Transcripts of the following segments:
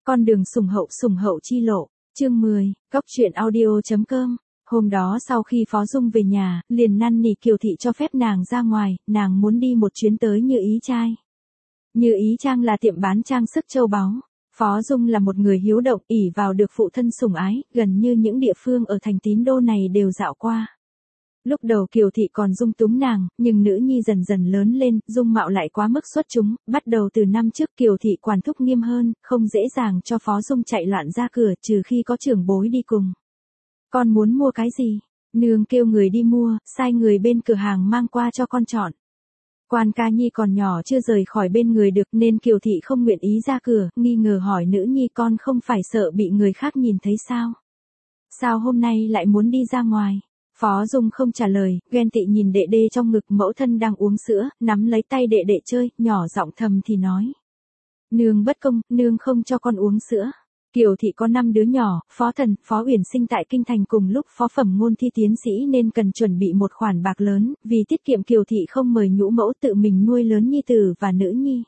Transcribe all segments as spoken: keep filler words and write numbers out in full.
Con đường sủng hậu sủng hậu chi lộ, chương mười, cóc truyện audio chấm com. Hôm đó sau khi Phó Dung về nhà, liền năn nỉ Kiều Thị cho phép nàng ra ngoài, nàng muốn đi một chuyến tới Như Ý Trai. Như Ý Trang là tiệm bán trang sức châu báu. Phó Dung là một người hiếu động, ỷ vào được phụ thân sủng ái, gần như những địa phương ở thành Tín Đô này đều dạo qua. Lúc đầu Kiều Thị còn dung túng nàng, nhưng nữ nhi dần dần lớn lên, dung mạo lại quá mức xuất chúng, bắt đầu từ năm trước Kiều Thị quản thúc nghiêm hơn, không dễ dàng cho Phó Dung chạy loạn ra cửa trừ khi có trưởng bối đi cùng. Con muốn mua cái gì? Nương kêu người đi mua, sai người bên cửa hàng mang qua cho con chọn. Quan Ca Nhi còn nhỏ chưa rời khỏi bên người được nên Kiều Thị không nguyện ý ra cửa, nghi ngờ hỏi nữ nhi con không phải sợ bị người khác nhìn thấy sao? Sao hôm nay lại muốn đi ra ngoài? Phó Dung không trả lời, ghen tị nhìn đệ đệ trong ngực mẫu thân đang uống sữa, nắm lấy tay đệ đệ chơi, nhỏ giọng thầm thì nói. Nương bất công, nương không cho con uống sữa. Kiều Thị có năm đứa nhỏ, Phó Thần, Phó Uyển sinh tại Kinh Thành cùng lúc Phó Phẩm Ngôn thi tiến sĩ nên cần chuẩn bị một khoản bạc lớn, vì tiết kiệm Kiều Thị không mời nhũ mẫu tự mình nuôi lớn nhi tử và nữ nhi.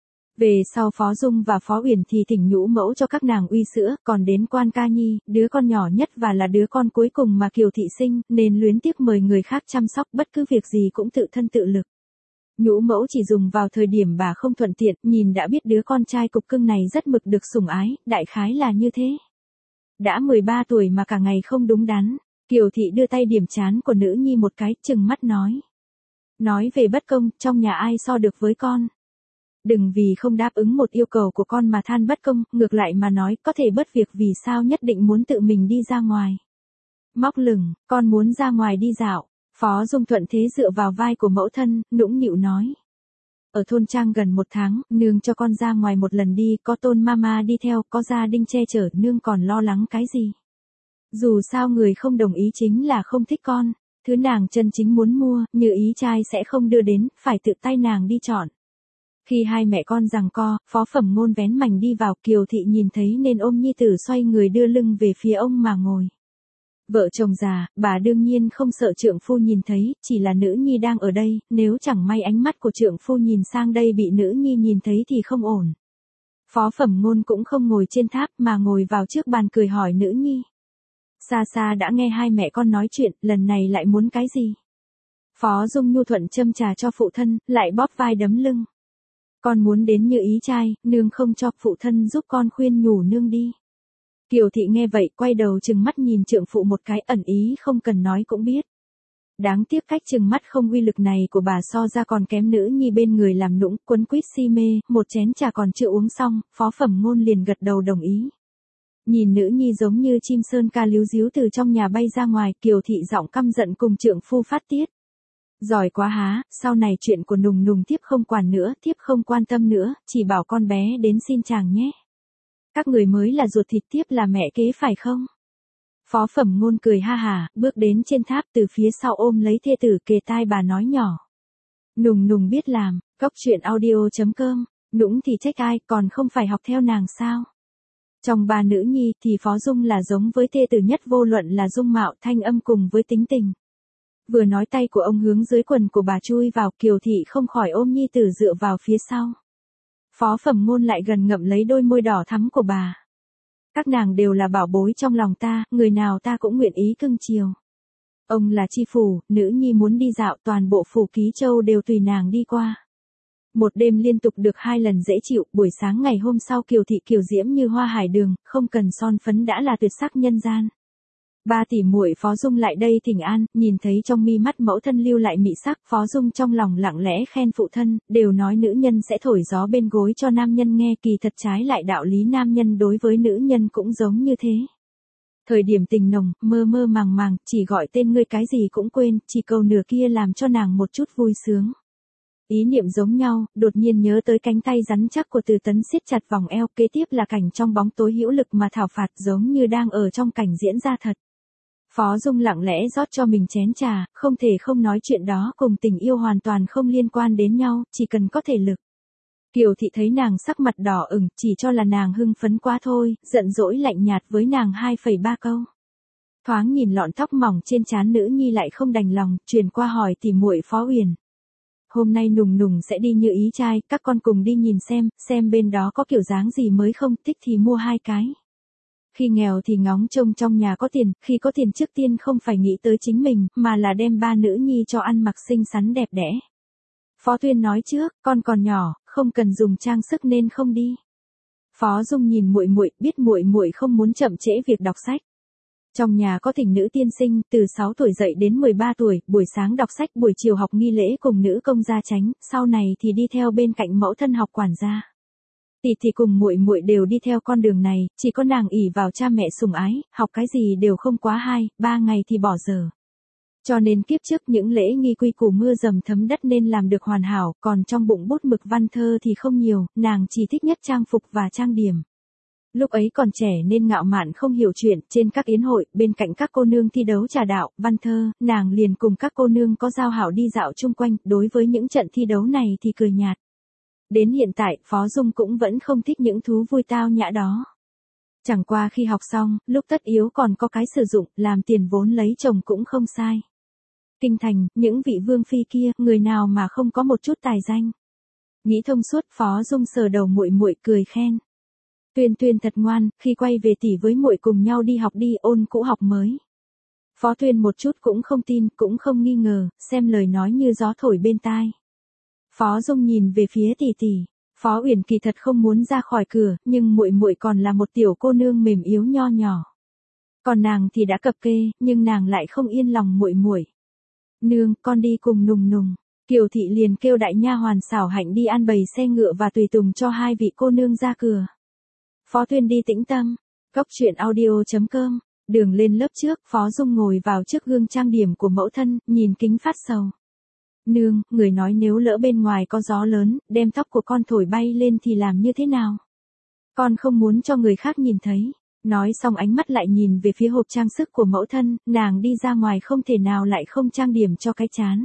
Về sau Phó Dung và Phó Uyển thì thỉnh nhũ mẫu cho các nàng uy sữa, còn đến Quan Ca Nhi, đứa con nhỏ nhất và là đứa con cuối cùng mà Kiều Thị sinh, nên luyến tiếc mời người khác chăm sóc, bất cứ việc gì cũng tự thân tự lực. Nhũ mẫu chỉ dùng vào thời điểm bà không thuận tiện, nhìn đã biết đứa con trai cục cưng này rất mực được sủng ái, đại khái là như thế. Đã mười ba tuổi mà cả ngày không đúng đắn, Kiều Thị đưa tay điểm trán của nữ nhi một cái, trừng mắt nói. Nói về bất công, trong nhà ai so được với con. Đừng vì không đáp ứng một yêu cầu của con mà than bất công, ngược lại mà nói, có thể bớt việc vì sao nhất định muốn tự mình đi ra ngoài. Móc lửng, con muốn ra ngoài đi dạo. Phó Dung thuận thế dựa vào vai của mẫu thân, nũng nịu nói. Ở thôn trang gần một tháng, nương cho con ra ngoài một lần đi, có Tôn Mama đi theo, có gia đình che chở, nương còn lo lắng cái gì. Dù sao người không đồng ý chính là không thích con, thứ nàng chân chính muốn mua, Như Ý Trai sẽ không đưa đến, phải tự tay nàng đi chọn. Khi hai mẹ con giằng co, Phó Phẩm Ngôn vén mành đi vào, Kiều Thị nhìn thấy nên ôm nhi tử xoay người đưa lưng về phía ông mà ngồi. Vợ chồng già, bà đương nhiên không sợ trượng phu nhìn thấy, chỉ là nữ nhi đang ở đây, nếu chẳng may ánh mắt của trượng phu nhìn sang đây bị nữ nhi nhìn thấy thì không ổn. Phó Phẩm Ngôn cũng không ngồi trên tháp mà ngồi vào trước bàn cười hỏi nữ nhi. Xa xa đã nghe hai mẹ con nói chuyện, lần này lại muốn cái gì? Phó Dung nhu thuận châm trà cho phụ thân, lại bóp vai đấm lưng. Con muốn đến Như Ý Trai, nương không cho, phụ thân giúp con khuyên nhủ nương đi. Kiều Thị nghe vậy, quay đầu trừng mắt nhìn trượng phụ một cái, ẩn ý không cần nói cũng biết. Đáng tiếc cách trừng mắt không uy lực này của bà so ra còn kém nữ nhi bên người làm nũng, quấn quýt si mê, một chén trà còn chưa uống xong, Phó Phẩm Ngôn liền gật đầu đồng ý. Nhìn nữ nhi giống như chim sơn ca líu díu từ trong nhà bay ra ngoài, Kiều Thị giọng căm giận cùng trượng phu phát tiết. Giỏi quá há, sau này chuyện của Nùng Nùng thiếp không quản nữa, thiếp không quan tâm nữa, chỉ bảo con bé đến xin chàng nhé. Các người mới là ruột thịt, thiếp là mẹ kế phải không? Phó Phẩm Ngôn cười ha hà, bước đến trên tháp từ phía sau ôm lấy thê tử kề tai bà nói nhỏ. Nùng Nùng biết làm, cóc truyện audio chấm com, nũng thì trách ai, còn không phải học theo nàng sao? Trong ba nữ nhi thì Phó Dung là giống với thê tử nhất, vô luận là dung mạo, thanh âm cùng với tính tình. Vừa nói tay của ông hướng dưới quần của bà chui vào, Kiều Thị không khỏi ôm nhi tử dựa vào phía sau. Phó Phẩm Ngôn lại gần ngậm lấy đôi môi đỏ thắm của bà. Các nàng đều là bảo bối trong lòng ta, người nào ta cũng nguyện ý cưng chiều. Ông là chi phủ, nữ nhi muốn đi dạo, toàn bộ phủ Ký Châu đều tùy nàng đi qua. Một đêm liên tục được hai lần dễ chịu, buổi sáng ngày hôm sau Kiều Thị kiều diễm như hoa hải đường, không cần son phấn đã là tuyệt sắc nhân gian. Ba tỷ muội Phó Dung lại đây thỉnh an, nhìn thấy trong mi mắt mẫu thân lưu lại mị sắc, Phó Dung trong lòng lặng lẽ khen phụ thân, đều nói nữ nhân sẽ thổi gió bên gối cho nam nhân nghe, kỳ thật trái lại đạo lý nam nhân đối với nữ nhân cũng giống như thế. Thời điểm tình nồng, mơ mơ màng màng, chỉ gọi tên ngươi cái gì cũng quên, chỉ câu nửa kia làm cho nàng một chút vui sướng. Ý niệm giống nhau, đột nhiên nhớ tới cánh tay rắn chắc của Từ Tấn siết chặt vòng eo, kế tiếp là cảnh trong bóng tối hữu lực mà thảo phạt giống như đang ở trong cảnh diễn ra thật. Phó Dung lặng lẽ rót cho mình chén trà, không thể không nói chuyện đó cùng tình yêu hoàn toàn không liên quan đến nhau, chỉ cần có thể lực. Kiều Thị thấy nàng sắc mặt đỏ ửng, chỉ cho là nàng hưng phấn quá thôi, giận dỗi lạnh nhạt với nàng hai phẩy ba câu. Thoáng nhìn lọn tóc mỏng trên trán nữ nhi lại không đành lòng, truyền qua hỏi tỉ muội Phó Uyển. hôm nay Nùng Nùng sẽ đi Như Ý trai, các con cùng đi nhìn xem, xem bên đó có kiểu dáng gì mới không, thích thì mua hai cái. Khi nghèo thì ngóng trông trong nhà có tiền, khi có tiền trước tiên không phải nghĩ tới chính mình, mà là đem ba nữ nhi cho ăn mặc xinh xắn đẹp đẽ. Phó Tuyên nói trước, con còn nhỏ, không cần dùng trang sức nên không đi. Phó Dung nhìn muội muội, biết muội muội không muốn chậm trễ việc đọc sách. Trong nhà có thỉnh nữ tiên sinh, từ sáu tuổi dậy đến mười ba tuổi, buổi sáng đọc sách, buổi chiều học nghi lễ cùng nữ công gia chánh, sau này thì đi theo bên cạnh mẫu thân học quản gia. Tỷ thì cùng muội muội đều đi theo con đường này, chỉ có nàng ỷ vào cha mẹ sủng ái, học cái gì đều không quá hai, ba ngày thì bỏ dở. Cho nên kiếp trước những lễ nghi quy củ mưa dầm thấm đất nên làm được hoàn hảo, còn trong bụng bút mực văn thơ thì không nhiều, nàng chỉ thích nhất trang phục và trang điểm. Lúc ấy còn trẻ nên ngạo mạn không hiểu chuyện, trên các yến hội, bên cạnh các cô nương thi đấu trà đạo, văn thơ, nàng liền cùng các cô nương có giao hảo đi dạo chung quanh, đối với những trận thi đấu này thì cười nhạt. Đến hiện tại, Phó Dung cũng vẫn không thích những thú vui tao nhã đó. Chẳng qua khi học xong, lúc tất yếu còn có cái sử dụng, làm tiền vốn lấy chồng cũng không sai. Kinh thành, những vị vương phi kia, người nào mà không có một chút tài danh. Nghĩ thông suốt, Phó Dung sờ đầu muội muội cười khen. Tuyên Tuyên thật ngoan, khi quay về tỷ với muội cùng nhau đi học đi, ôn cũ học mới. Phó Tuyên một chút cũng không tin, cũng không nghi ngờ, xem lời nói như gió thổi bên tai. Phó Dung nhìn về phía tỷ tỷ, Phó Uyển kỳ thật không muốn ra khỏi cửa, nhưng muội muội còn là một tiểu cô nương mềm yếu nho nhỏ. Còn nàng thì đã cập kê, nhưng nàng lại không yên lòng muội muội. Nương, con đi cùng Nùng Nùng. Kiều thị liền kêu đại nha hoàn Xảo Hạnh đi an bày xe ngựa và tùy tùng cho hai vị cô nương ra cửa. Phó Tuyên đi tĩnh tâm. Cốc truyện audio chấm com. Đường lên lớp trước, Phó Dung ngồi vào trước gương trang điểm của mẫu thân, nhìn kính phát sầu. Nương, người nói nếu lỡ bên ngoài có gió lớn, đem tóc của con thổi bay lên thì làm như thế nào? Con không muốn cho người khác nhìn thấy. Nói xong ánh mắt lại nhìn về phía hộp trang sức của mẫu thân, nàng đi ra ngoài không thể nào lại không trang điểm cho cái chán.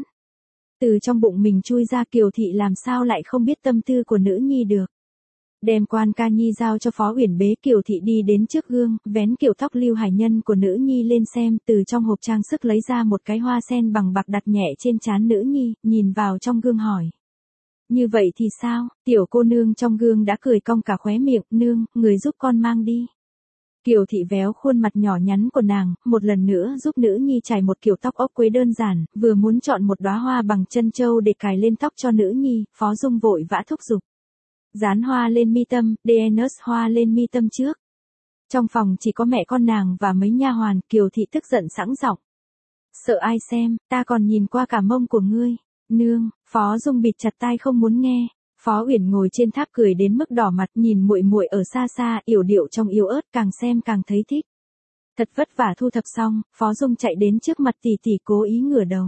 Từ trong bụng mình chui ra Kiều thị làm sao lại không biết tâm tư của nữ nhi được. Đem quan ca nhi giao cho Phó Uyển bế Kiều thị đi đến trước gương, vén kiểu tóc Lưu Hải Nhân của nữ nhi lên xem, từ trong hộp trang sức lấy ra một cái hoa sen bằng bạc đặt nhẹ trên trán nữ nhi, nhìn vào trong gương hỏi. Như vậy thì sao? Tiểu cô nương trong gương đã cười cong cả khóe miệng, nương, người giúp con mang đi. Kiều thị véo khuôn mặt nhỏ nhắn của nàng, một lần nữa giúp nữ nhi trải một kiểu tóc ốc quế đơn giản, vừa muốn chọn một đóa hoa bằng chân châu để cài lên tóc cho nữ nhi, Phó Dung vội vã thúc giục. Dán hoa lên mi tâm, đê en ét hoa lên mi tâm trước. Trong phòng chỉ có mẹ con nàng và mấy nha hoàn, Kiều thị tức giận sẵn giọng. Sợ ai xem, ta còn nhìn qua cả mông của ngươi. Nương, Phó Dung bịt chặt tai không muốn nghe. Phó Uyển ngồi trên tháp cười đến mức đỏ mặt, nhìn muội muội ở xa xa, yểu điệu trong yếu ớt, càng xem càng thấy thích. Thật vất vả thu thập xong, Phó Dung chạy đến trước mặt tỷ tỷ cố ý ngửa đầu.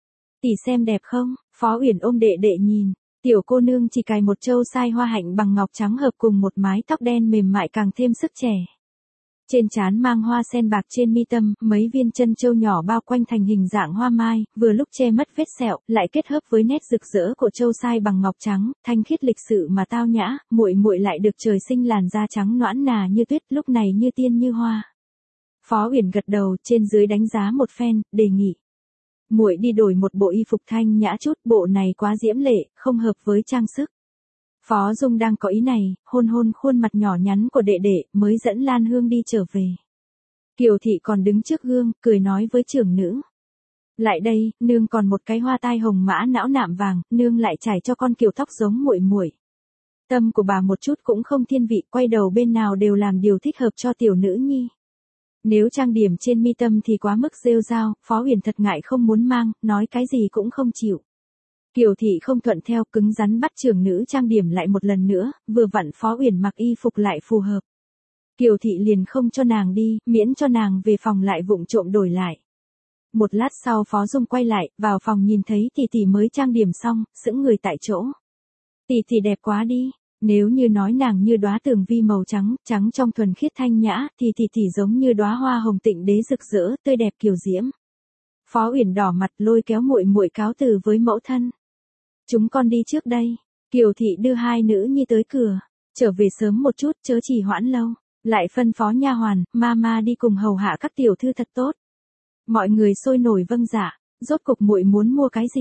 Tỷ xem đẹp không? Phó Uyển ôm đệ đệ nhìn. Tiểu cô nương chỉ cài một châu sai hoa hạnh bằng ngọc trắng hợp cùng một mái tóc đen mềm mại càng thêm sức trẻ. Trên trán mang hoa sen bạc, trên mi tâm, mấy viên chân châu nhỏ bao quanh thành hình dạng hoa mai, vừa lúc che mất vết sẹo, lại kết hợp với nét rực rỡ của châu sai bằng ngọc trắng, thanh khiết lịch sự mà tao nhã, muội muội lại được trời sinh làn da trắng nõn nà như tuyết, lúc này như tiên như hoa. Phó Uyển gật đầu, trên dưới đánh giá một phen, đề nghị. Muội đi đổi một bộ y phục thanh nhã chút, bộ này quá diễm lệ, không hợp với trang sức. Phó Dung đang có ý này, hôn hôn khuôn mặt nhỏ nhắn của đệ đệ, mới dẫn Lan Hương đi trở về. Kiều thị còn đứng trước gương, cười nói với trưởng nữ. Lại đây, nương còn một cái hoa tai hồng mã não nạm vàng, nương lại trải cho con kiểu tóc giống muội muội. Tâm của bà một chút cũng không thiên vị, quay đầu bên nào đều làm điều thích hợp cho tiểu nữ nhi. Nếu trang điểm trên mi tâm thì quá mức rêu rao, Phó Uyển thật ngại không muốn mang, nói cái gì cũng không chịu. Kiều thị không thuận theo, cứng rắn bắt trưởng nữ trang điểm lại một lần nữa, vừa vặn Phó Uyển mặc y phục lại phù hợp. Kiều thị liền không cho nàng đi, miễn cho nàng về phòng lại vụng trộm đổi lại. Một lát sau Phó Dung quay lại, vào phòng nhìn thấy tỷ tỷ mới trang điểm xong, sững người tại chỗ. Tỷ tỷ đẹp quá đi. Nếu như nói nàng như đóa tường vi màu trắng, trắng trong thuần khiết thanh nhã, thì tỷ tỷ giống như đóa hoa hồng tịnh đế rực rỡ, tươi đẹp kiều diễm. Phó Uyển đỏ mặt lôi kéo muội muội cáo từ với mẫu thân. Chúng con đi trước đây. Kiều thị đưa hai nữ nhi tới cửa, trở về sớm một chút, chớ trì hoãn lâu. Lại phân phó nha hoàn, mama đi cùng hầu hạ các tiểu thư thật tốt. Mọi người sôi nổi vâng dạ, rốt cục muội muốn mua cái gì?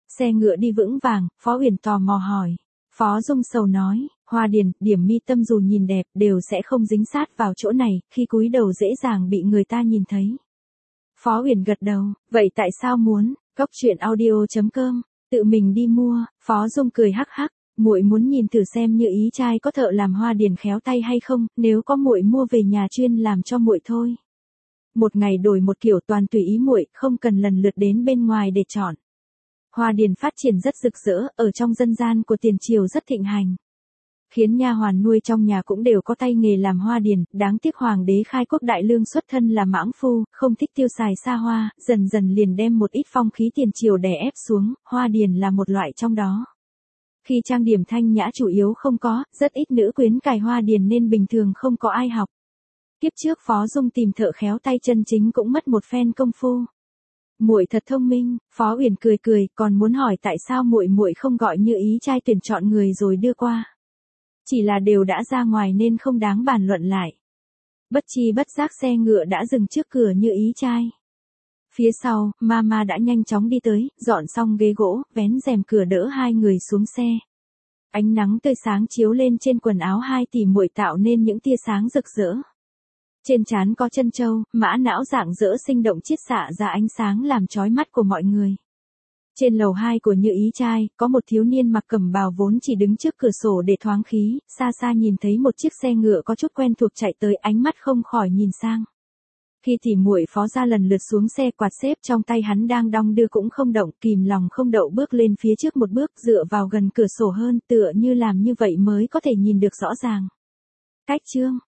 Xe ngựa đi vững vàng, Phó Uyển tò mò hỏi. Phó Dung sầu nói, Hoa Điền, điểm mi tâm dù nhìn đẹp, đều sẽ không dính sát vào chỗ này, khi cúi đầu dễ dàng bị người ta nhìn thấy. Phó Uyển gật đầu, vậy tại sao muốn? Góc truyện audio chấm com, tự mình đi mua. Phó Dung cười hắc hắc, muội muốn nhìn thử xem Như Ý trai có thợ làm hoa điền khéo tay hay không, nếu có muội mua về nhà chuyên làm cho muội thôi. Một ngày đổi một kiểu, toàn tùy ý muội, không cần lần lượt đến bên ngoài để chọn. Hoa điền phát triển rất rực rỡ, ở trong dân gian của tiền triều rất thịnh hành. Khiến nha hoàn nuôi trong nhà cũng đều có tay nghề làm hoa điền, đáng tiếc hoàng đế Khai Quốc Đại Lương xuất thân là mãng phu, không thích tiêu xài xa hoa, dần dần liền đem một ít phong khí tiền triều đè ép xuống, hoa điền là một loại trong đó. Khi trang điểm thanh nhã chủ yếu không có, rất ít nữ quyến cài hoa điền nên bình thường không có ai học. Kiếp trước Phó Dung tìm thợ khéo tay chân chính cũng mất một phen công phu. Muội thật thông minh. Phó Uyển cười cười, còn muốn hỏi tại sao muội muội không gọi Như Ý trai tuyển chọn người rồi đưa qua. Chỉ là đều đã ra ngoài nên không đáng bàn luận lại. Bất chi bất giác xe ngựa đã dừng trước cửa Như Ý trai. Phía sau, Mama đã nhanh chóng đi tới, dọn xong ghế gỗ, vén rèm cửa đỡ hai người xuống xe. Ánh nắng tươi sáng chiếu lên trên quần áo hai tỷ muội tạo nên những tia sáng rực rỡ. Trên trán có chân châu, mã não rạng rỡ sinh động chiết xạ ra ánh sáng làm chói mắt của mọi người. Trên lầu hai của Như Ý trai, có một thiếu niên mặc cẩm bào vốn chỉ đứng trước cửa sổ để thoáng khí, xa xa nhìn thấy một chiếc xe ngựa có chút quen thuộc chạy tới, ánh mắt không khỏi nhìn sang. Khi tỷ muội Phó ra lần lượt xuống xe, quạt xếp trong tay hắn đang đong đưa cũng không động, kìm lòng không đậu bước lên phía trước một bước, dựa vào gần cửa sổ hơn, tựa như làm như vậy mới có thể nhìn được rõ ràng. Cách chương